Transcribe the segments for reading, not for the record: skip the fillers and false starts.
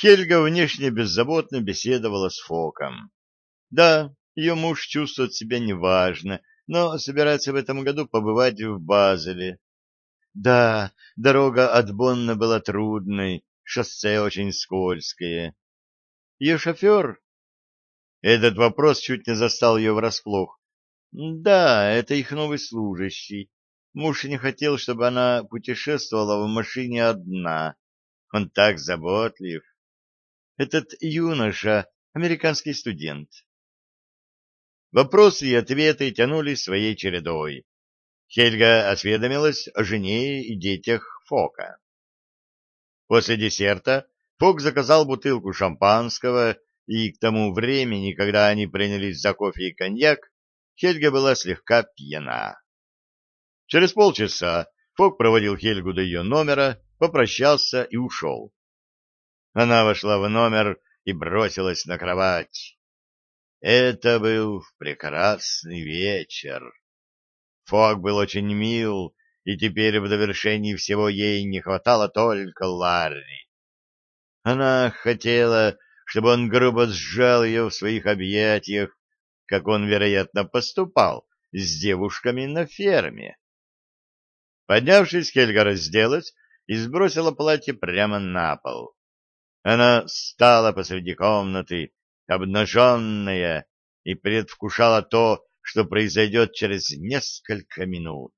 Хельга внешне беззаботно беседовала с Фоком. Да, ее муж чувствует себя неважно, но собирается в этом году побывать в Базеле. Да, дорога от Бонна была трудной, шоссе очень скользкое. Ее шофер... Этот вопрос чуть не застал ее врасплох. Да, это их новый служащий. Муж не хотел, чтобы она путешествовала в машине одна. Он так заботлив. Этот юноша — американский студент. Вопросы и ответы тянулись своей чередой. Хельга осведомилась о жене и детях Фока. После десерта Фок заказал бутылку шампанского, и к тому времени, когда они принялись за кофе и коньяк, Хельга была слегка пьяна. Через полчаса Фок проводил Хельгу до ее номера, попрощался и ушел. Она вошла в номер и бросилась на кровать. Это был прекрасный вечер. Фок был очень мил, и теперь в довершении всего ей не хватало только Ларри. Она хотела, чтобы он грубо сжал ее в своих объятиях, как он, вероятно, поступал с девушками на ферме. Поднявшись, Хельга разделась и сбросила платье прямо на пол. Она стала посреди комнаты, обнаженная, и предвкушала то, что произойдет через несколько минут.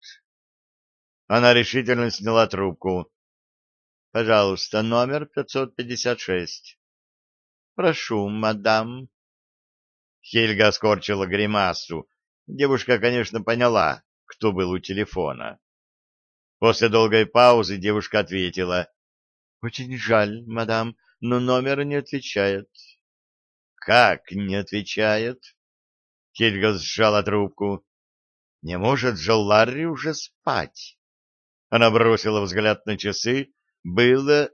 Она решительно сняла трубку. — Пожалуйста, номер 556. — Прошу, мадам. Хельга скорчила гримасу. Девушка, конечно, поняла, кто был у телефона. После долгой паузы девушка ответила. — Очень жаль, мадам, но номер не отвечает. — Как не отвечает? Хельга сжала трубку. — Не может же Ларри уже спать? Она бросила взгляд на часы. Было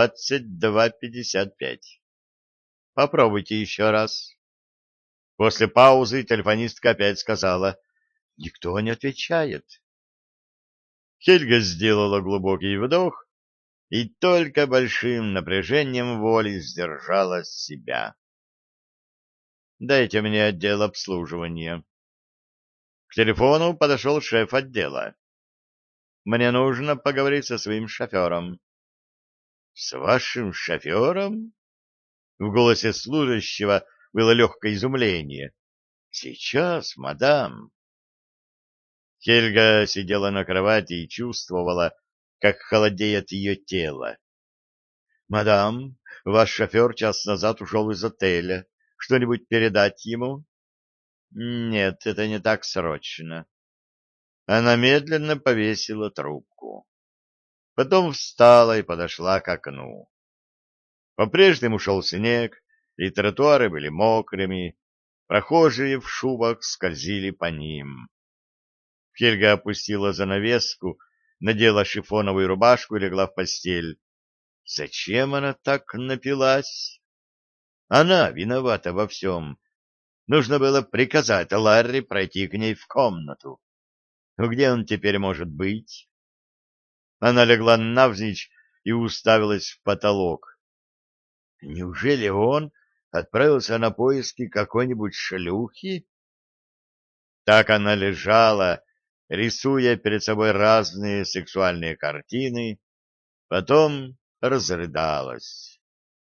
22:55. — Попробуйте еще раз. После паузы телефонистка опять сказала. — Никто не отвечает. Хельга сделала глубокий вдох и только большим напряжением воли сдержала себя. «Дайте мне отдел обслуживания». К телефону подошел шеф отдела. «Мне нужно поговорить со своим шофером». «С вашим шофером?» В голосе служащего было легкое изумление. «Сейчас, мадам». Хельга сидела на кровати и чувствовала, как холодеет ее тело. «Мадам, ваш шофер час назад ушел из отеля. Что-нибудь передать ему?» «Нет, это не так срочно». Она медленно повесила трубку. Потом встала и подошла к окну. По-прежнему шел снег, и тротуары были мокрыми, прохожие в шубах скользили по ним. Хельга опустила занавеску, надела шифоновую рубашку и легла в постель. Зачем она так напилась? Она виновата во всем. Нужно было приказать Ларри пройти к ней в комнату. Но где он теперь может быть? Она легла навзничь и уставилась в потолок. Неужели он отправился на поиски какой-нибудь шлюхи? Так она лежала, рисуя перед собой разные сексуальные картины, потом разрыдалась.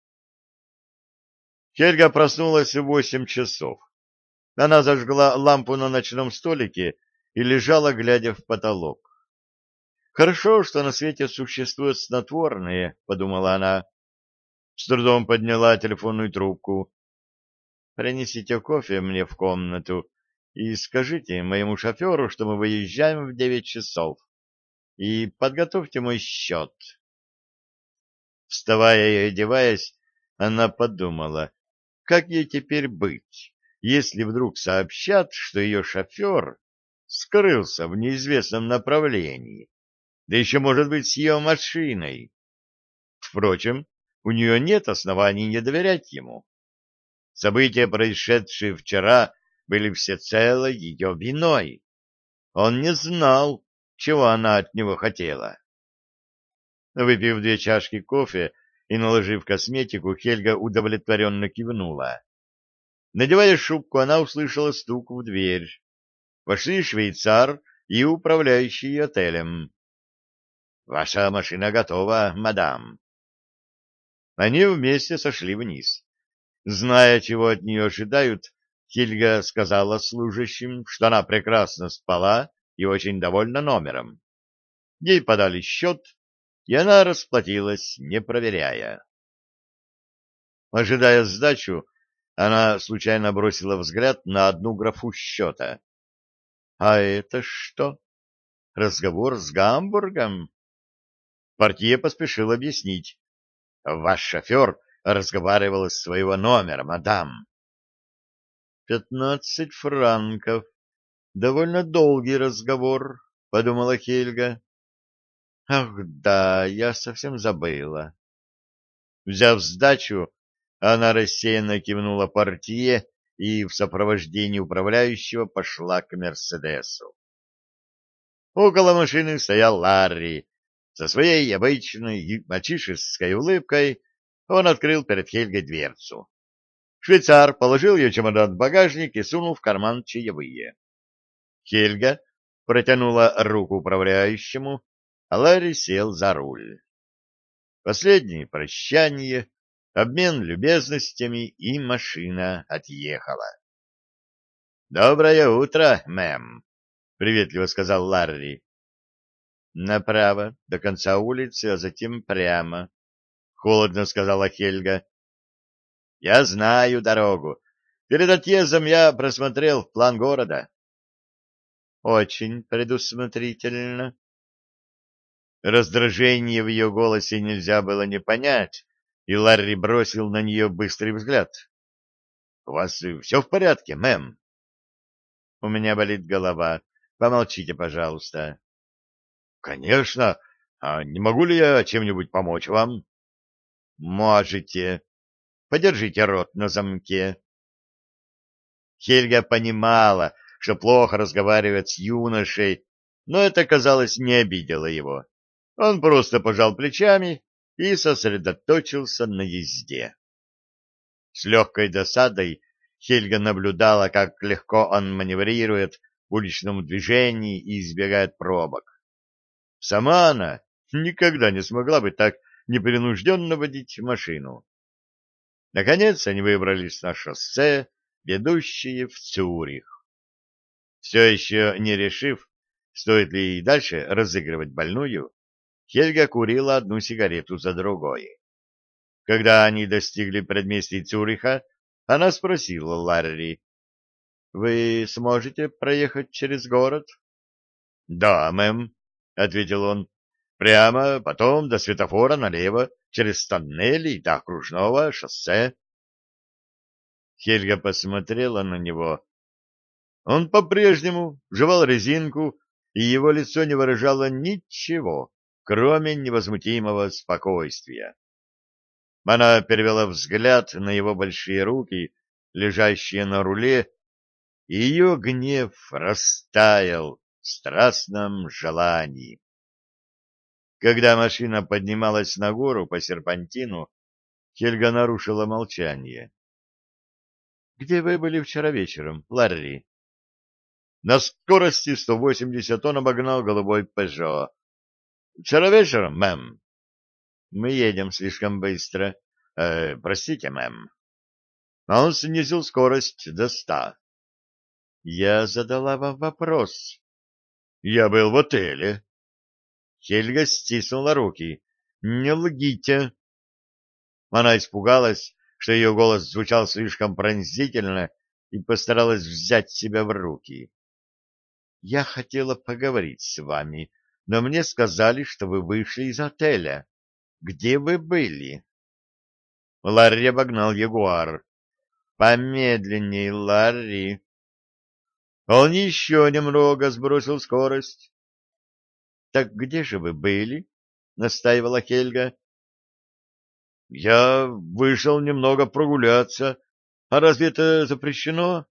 Хельга проснулась в 8 часов. Она зажгла лампу на ночном столике и лежала, глядя в потолок. «Хорошо, что на свете существуют снотворные», — подумала она. С трудом подняла телефонную трубку. «Принесите кофе мне в комнату и скажите моему шоферу, что мы выезжаем в 9 часов. И подготовьте мой счет». Вставая и одеваясь, она подумала, как ей теперь быть, если вдруг сообщат, что ее шофер скрылся в неизвестном направлении, да еще, может быть, с ее машиной. Впрочем, у нее нет оснований не доверять ему. События, происшедшие вчера, были всецело ее виной. Он не знал, чего она от него хотела. Выпив 2 чашки кофе и, наложив косметику, Хельга удовлетворенно кивнула. Надевая шубку, она услышала стук в дверь. Вошли швейцар и управляющий отелем. — Ваша машина готова, мадам. Они вместе сошли вниз. Зная, чего от нее ожидают, Хельга сказала служащим, что она прекрасно спала и очень довольна номером. Ей подали счет, и она расплатилась, не проверяя. Ожидая сдачу, она случайно бросила взгляд на одну графу счета. — А это что? Разговор с Гамбургом? Портье поспешил объяснить. — Ваш шофер разговаривал из своего номера, мадам. 15 франков. Довольно долгий разговор, — подумала Хельга. — Ах, да, я совсем забыла. Взяв сдачу, она рассеянно кивнула портье и в сопровождении управляющего пошла к Мерседесу. Около машины стоял Ларри. Со своей обычной мальчишеской улыбкой он открыл перед Хельгой дверцу. Швейцар положил ее чемодан в багажник и сунул в карман чаевые. Хельга протянула руку управляющему, а Ларри сел за руль. Последнее прощание, обмен любезностями, и машина отъехала. — Доброе утро, мэм, — приветливо сказал Ларри. — Направо, до конца улицы, а затем прямо, — холодно сказала Хельга. — Я знаю дорогу. Перед отъездом я просмотрел план города. — Очень предусмотрительно. Раздражение в ее голосе нельзя было не понять, и Ларри бросил на нее быстрый взгляд. — У вас все в порядке, мэм? — У меня болит голова. Помолчите, пожалуйста. — Конечно. А не могу ли я чем-нибудь помочь вам? — Можете. Подержите рот на замке. Хельга понимала, что плохо разговаривает с юношей, но это, казалось, не обидело его. Он просто пожал плечами и сосредоточился на езде. С легкой досадой Хельга наблюдала, как легко он маневрирует в уличном движении и избегает пробок. Сама она никогда не смогла бы так непринужденно водить машину. Наконец они выбрались на шоссе, ведущее в Цюрих. Все еще не решив, стоит ли и дальше разыгрывать больную, Хельга курила одну сигарету за другой. Когда они достигли предместий Цюриха, она спросила Ларри: — Вы сможете проехать через город? — Да, мэм, — ответил он. — Прямо, потом до светофора налево, через тоннели до окружного шоссе. Хельга посмотрела на него. Он по-прежнему жевал резинку, и его лицо не выражало ничего, кроме невозмутимого спокойствия. Она перевела взгляд на его большие руки, лежащие на руле, и ее гнев растаял в страстном желании. Когда машина поднималась на гору по серпантину, Хельга нарушила молчание. — Где вы были вчера вечером, Ларри? На скорости 180 он обогнал голубой Пежо. — Вчера вечером, мэм. — Мы едем слишком быстро. Простите, мэм. А он снизил скорость до 100. Я задала вам вопрос. Я был в отеле. Хельга стиснула руки. Не лгите. Она испугалась, что ее голос звучал слишком пронзительно, и постаралась взять себя в руки. Я хотела поговорить с вами, но мне сказали, что вы вышли из отеля. Где вы были? Ларри обогнал Ягуар. Помедленней, Ларри. Он еще немного сбросил скорость. — Так где же вы были? — настаивала Хельга. — Я вышел немного прогуляться. А разве это запрещено?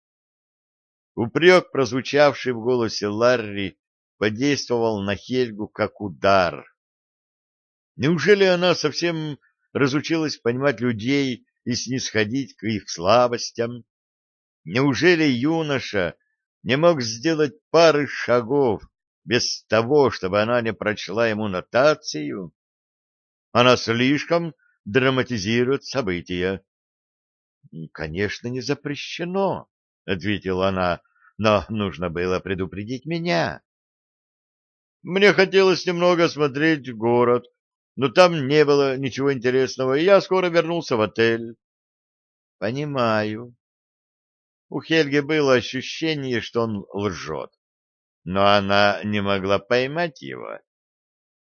Упрек, прозвучавший в голосе Ларри, подействовал на Хельгу как удар. Неужели она совсем разучилась понимать людей и снисходить к их слабостям? Неужели юноша не мог сделать пары шагов без того, чтобы она не прочла ему нотацию? Она слишком драматизирует события. — Конечно, не запрещено, — ответила она, — но нужно было предупредить меня. Мне хотелось немного осмотреть город, но там не было ничего интересного, и я скоро вернулся в отель. — Понимаю. У Хельги было ощущение, что он лжет, но она не могла поймать его.